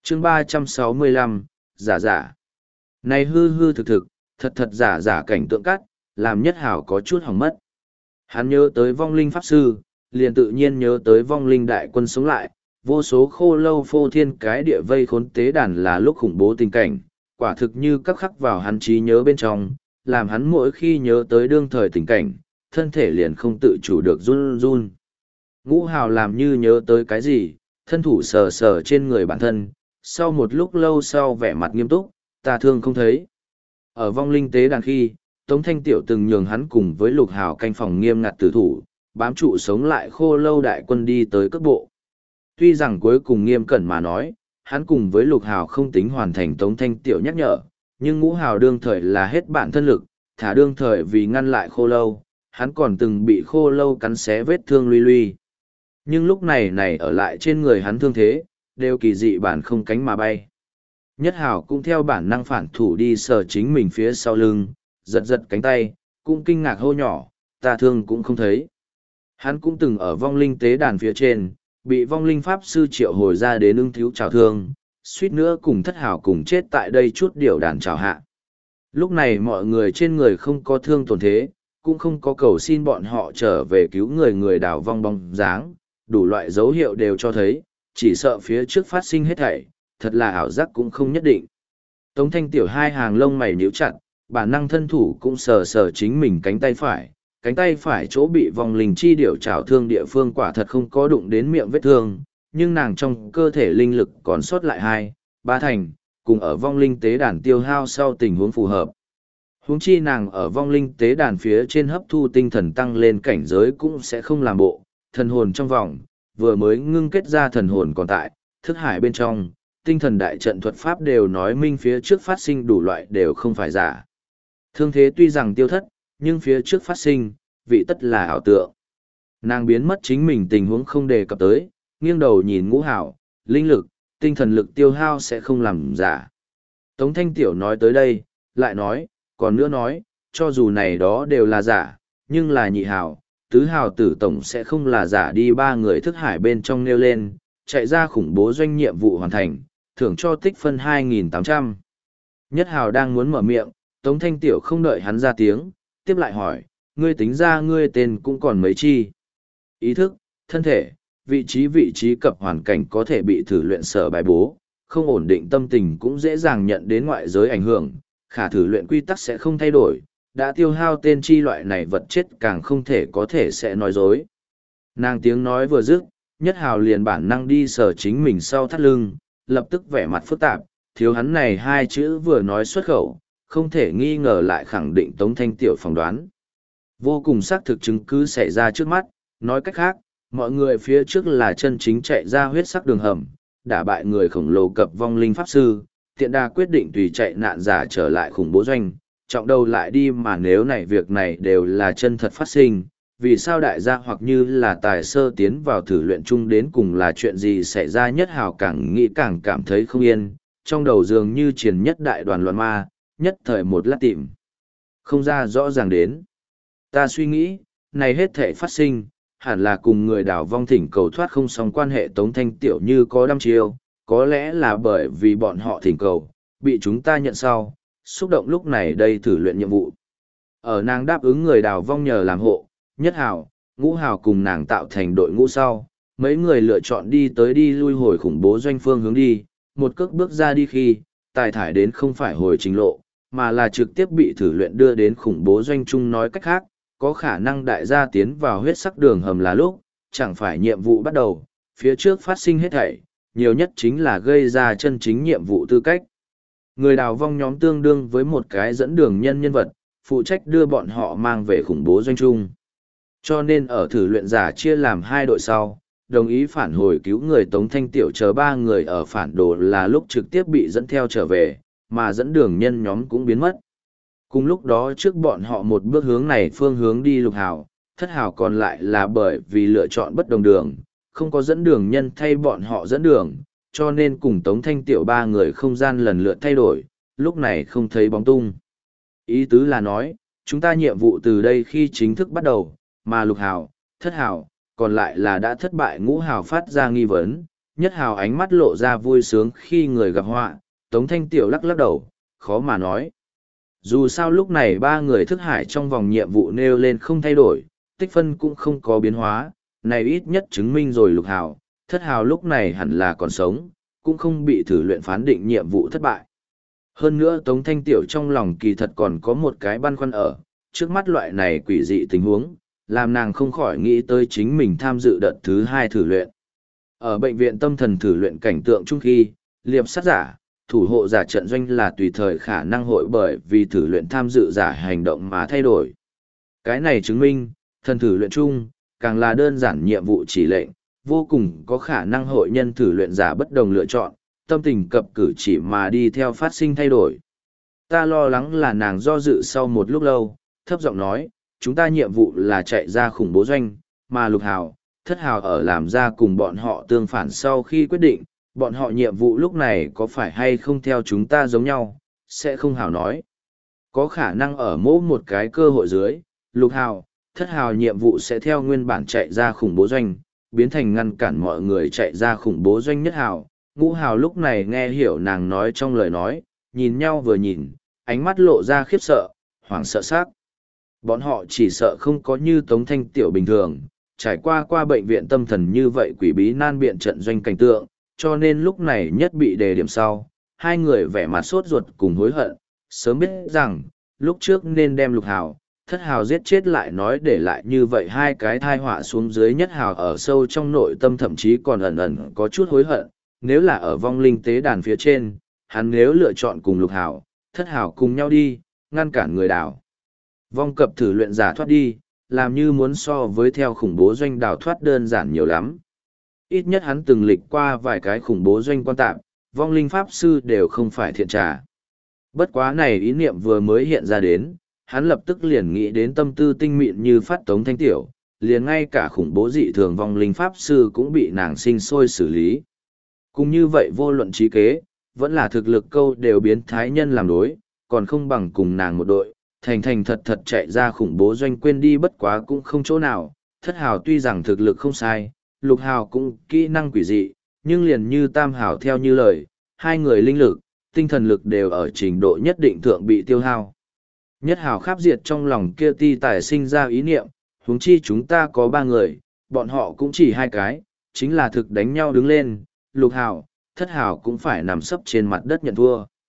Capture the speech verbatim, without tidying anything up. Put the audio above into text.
chương ba trăm sáu mươi lăm, giả giả. Này hư hư thực thực, thật thật giả giả cảnh tượng cắt, làm Nhất Hào có chút hỏng mất. Hắn nhớ tới vong linh pháp sư, liền tự nhiên nhớ tới vong linh đại quân sống lại, vô số khô lâu phô thiên cái địa vây khốn tế đàn là lúc khủng bố tình cảnh, quả thực như các khắc vào hắn trí nhớ bên trong, làm hắn mỗi khi nhớ tới đương thời tình cảnh, thân thể liền không tự chủ được run run. Ngũ Hào làm như nhớ tới cái gì, thân thủ sờ sờ trên người bản thân, sau một lúc lâu sau vẻ mặt nghiêm túc, ta thương không thấy. Ở vong linh tế đàn khi, Tống Thanh Tiểu từng nhường hắn cùng với Lục Hào canh phòng nghiêm ngặt tử thủ, bám trụ sống lại khô lâu đại quân đi tới cước bộ. Tuy rằng cuối cùng nghiêm cẩn mà nói, hắn cùng với Lục Hào không tính hoàn thành Tống Thanh Tiểu nhắc nhở, nhưng Ngũ Hào đương thời là hết bản thân lực, thả đương thời vì ngăn lại khô lâu, hắn còn từng bị khô lâu cắn xé vết thương luy luy. Nhưng lúc này này ở lại trên người hắn thương thế, đều kỳ dị bản không cánh mà bay. Nhất Hào cũng theo bản năng phản thủ đi sờ chính mình phía sau lưng, giật giật cánh tay, cũng kinh ngạc hô nhỏ, ta thương cũng không thấy. Hắn cũng từng ở vong linh tế đàn phía trên, bị vong linh pháp sư triệu hồi ra đến ưng thiếu trào thương, suýt nữa cùng Thất Hào cùng chết tại đây chút điều đàn trào hạ. Lúc này mọi người trên người không có thương tổn thế, cũng không có cầu xin bọn họ trở về cứu người người đào vong bóng dáng, đủ loại dấu hiệu đều cho thấy, chỉ sợ phía trước phát sinh hết thảy, thật là ảo giác cũng không nhất định. Tống Thanh Tiểu hai hàng lông mày nhíu chặt, bản năng thân thủ cũng sờ sờ chính mình cánh tay phải, cánh tay phải chỗ bị vong linh chi điểu trảo thương địa phương quả thật không có đụng đến miệng vết thương, nhưng nàng trong cơ thể linh lực còn sót lại hai, ba thành, cùng ở vong linh tế đàn tiêu hao sau tình huống phù hợp. Huống chi nàng ở vong linh tế đàn phía trên hấp thu tinh thần tăng lên cảnh giới cũng sẽ không làm bộ, thần hồn trong vòng, vừa mới ngưng kết ra thần hồn còn tại, thức hải bên trong, tinh thần đại trận thuật pháp đều nói minh phía trước phát sinh đủ loại đều không phải giả. Thương thế tuy rằng tiêu thất, nhưng phía trước phát sinh, vị tất là ảo tượng. Nàng biến mất chính mình tình huống không đề cập tới, nghiêng đầu nhìn Ngũ Hào, linh lực, tinh thần lực tiêu hao sẽ không làm giả. Tống Thanh Tiểu nói tới đây, lại nói, còn nữa nói, cho dù này đó đều là giả, nhưng là Nhị Hào, Tứ Hào tử tổng sẽ không là giả đi ba người thức hải bên trong nêu lên, chạy ra khủng bố doanh nhiệm vụ hoàn thành, thưởng cho tích phân hai nghìn tám trăm. Nhất Hào đang muốn mở miệng, Tống Thanh Tiểu không đợi hắn ra tiếng, tiếp lại hỏi, ngươi tính ra ngươi tên cũng còn mấy chi. Ý thức, thân thể, vị trí vị trí cập hoàn cảnh có thể bị thử luyện sở bài bố, không ổn định tâm tình cũng dễ dàng nhận đến ngoại giới ảnh hưởng, khả thử luyện quy tắc sẽ không thay đổi, đã tiêu hao tên chi loại này vật chất càng không thể có thể sẽ nói dối. Nàng tiếng nói vừa dứt, Nhất Hào liền bản năng đi sờ chính mình sau thắt lưng, lập tức vẻ mặt phức tạp, thiếu hắn này hai chữ vừa nói xuất khẩu, không thể nghi ngờ lại khẳng định Tống Thanh Tiểu phỏng đoán. Vô cùng xác thực chứng cứ xảy ra trước mắt, nói cách khác, mọi người phía trước là chân chính chạy ra huyết sắc đường hầm, đả bại người khổng lồ cập vong linh pháp sư, tiện đa quyết định tùy chạy nạn giả trở lại khủng bố doanh, trọng đầu lại đi mà nếu này việc này đều là chân thật phát sinh, vì sao đại gia hoặc như là tài sơ tiến vào thử luyện chung đến cùng là chuyện gì xảy ra. Nhất Hào càng nghĩ càng cảm thấy không yên, trong đầu dường như triển nhất đại đoàn loạn ma, nhất thời một lát tìm. Không ra rõ ràng đến. Ta suy nghĩ, này hết thể phát sinh, hẳn là cùng người đảo vong thỉnh cầu thoát không xong quan hệ. Tống Thanh Tiểu như có đăm chiêu, có lẽ là bởi vì bọn họ thỉnh cầu, bị chúng ta nhận sau, xúc động lúc này đây thử luyện nhiệm vụ. Ở nàng đáp ứng người đào vong nhờ làm hộ, Nhất Hào, Ngũ Hào cùng nàng tạo thành đội ngũ sau, mấy người lựa chọn đi tới đi lui hồi khủng bố doanh phương hướng đi, một cước bước ra đi khi, tài thải đến không phải hồi trình lộ, mà là trực tiếp bị thử luyện đưa đến khủng bố doanh chung. Nói cách khác, có khả năng đại gia tiến vào huyết sắc đường hầm là lúc, chẳng phải nhiệm vụ bắt đầu, phía trước phát sinh hết thảy, nhiều nhất chính là gây ra chân chính nhiệm vụ tư cách. Người đào vong nhóm tương đương với một cái dẫn đường nhân nhân vật, phụ trách đưa bọn họ mang về khủng bố doanh chung. Cho nên ở thử luyện giả chia làm hai đội sau, đồng ý phản hồi cứu người Tống Thanh Tiểu chờ ba người ở phản đồ là lúc trực tiếp bị dẫn theo trở về, mà dẫn đường nhân nhóm cũng biến mất. Cùng lúc đó trước bọn họ một bước hướng này phương hướng đi Lục Hào, Thất Hào còn lại là bởi vì lựa chọn bất đồng đường, không có dẫn đường nhân thay bọn họ dẫn đường, cho nên cùng Tống Thanh Tiểu ba người không gian lần lượt thay đổi, lúc này không thấy bóng tung. Ý tứ là nói, chúng ta nhiệm vụ từ đây khi chính thức bắt đầu, mà Lục Hào, Thất Hào, còn lại là đã thất bại. Ngũ Hào phát ra nghi vấn, Nhất hào ánh mắt lộ ra vui sướng khi người gặp họa, Tống Thanh Tiểu lắc lắc đầu, khó mà nói. Dù sao lúc này ba người thức hải trong vòng nhiệm vụ nêu lên không thay đổi, tích phân cũng không có biến hóa, này ít nhất chứng minh rồi lục hào, thất hào lúc này hẳn là còn sống, cũng không bị thử luyện phán định nhiệm vụ thất bại. Hơn nữa Tống Thanh Tiểu trong lòng kỳ thật còn có một cái băn khoăn ở, trước mắt loại này quỷ dị tình huống, làm nàng không khỏi nghĩ tới chính mình tham dự đợt thứ hai thử luyện. Ở bệnh viện tâm thần thử luyện cảnh tượng chung khi, liệp sát giả, thủ hộ giả trận doanh là tùy thời khả năng hội bởi vì thử luyện tham dự giả hành động mà thay đổi. Cái này chứng minh, thần thử luyện chung, càng là đơn giản nhiệm vụ chỉ lệnh, vô cùng có khả năng hội nhân thử luyện giả bất đồng lựa chọn, tâm tình cập cử chỉ mà đi theo phát sinh thay đổi. Ta lo lắng là nàng do dự sau một lúc lâu, thấp giọng nói, chúng ta nhiệm vụ là chạy ra khủng bố doanh, mà lục hào, thất hào ở làm ra cùng bọn họ tương phản sau khi quyết định, bọn họ nhiệm vụ lúc này có phải hay không theo chúng ta giống nhau, sẽ không hào nói. Có khả năng ở mỗi một cái cơ hội dưới, lục hào, thất hào nhiệm vụ sẽ theo nguyên bản chạy ra khủng bố doanh, biến thành ngăn cản mọi người chạy ra khủng bố doanh nhất hào. Ngũ hào lúc này nghe hiểu nàng nói trong lời nói, nhìn nhau vừa nhìn, ánh mắt lộ ra khiếp sợ, hoảng sợ sắc. Bọn họ chỉ sợ không có như Tống Thanh Tiểu bình thường, trải qua qua bệnh viện tâm thần như vậy quỷ bí nan biện trận doanh cảnh tượng, cho nên lúc này nhất bị đề điểm sau, hai người vẻ mặt sốt ruột cùng hối hận, sớm biết rằng, lúc trước nên đem lục hào, thất hào giết chết lại nói để lại như vậy hai cái thai họa xuống dưới nhất hào ở sâu trong nội tâm thậm chí còn ẩn ẩn có chút hối hận, nếu là ở vong linh tế đàn phía trên, hắn nếu lựa chọn cùng lục hào, thất hào cùng nhau đi, ngăn cản người đảo. Vong cập thử luyện giả thoát đi, làm như muốn so với theo khủng bố doanh đảo thoát đơn giản nhiều lắm. Ít nhất hắn từng lịch qua vài cái khủng bố doanh quan tạm, vong linh pháp sư đều không phải thiện trà. Bất quá này ý niệm vừa mới hiện ra đến, hắn lập tức liền nghĩ đến tâm tư tinh mịn như phát Tống Thanh Tiểu, liền ngay cả khủng bố dị thường vong linh pháp sư cũng bị nàng sinh sôi xử lý. Cũng như vậy vô luận trí kế, vẫn là thực lực câu đều biến thái nhân làm đối, còn không bằng cùng nàng một đội, thành thành thật thật chạy ra khủng bố doanh quên đi bất quá cũng không chỗ nào, thất hào tuy rằng thực lực không sai, lục hào cũng kỹ năng quỷ dị, nhưng liền như tam hào theo như lời, hai người linh lực, tinh thần lực đều ở trình độ nhất định thượng bị tiêu hao. Nhất hào kháp diệt trong lòng kia ti tài sinh ra ý niệm, huống chi chúng ta có ba người, bọn họ cũng chỉ hai cái, chính là thực đánh nhau đứng lên, lục hào, thất hào cũng phải nằm sấp trên mặt đất nhận thua.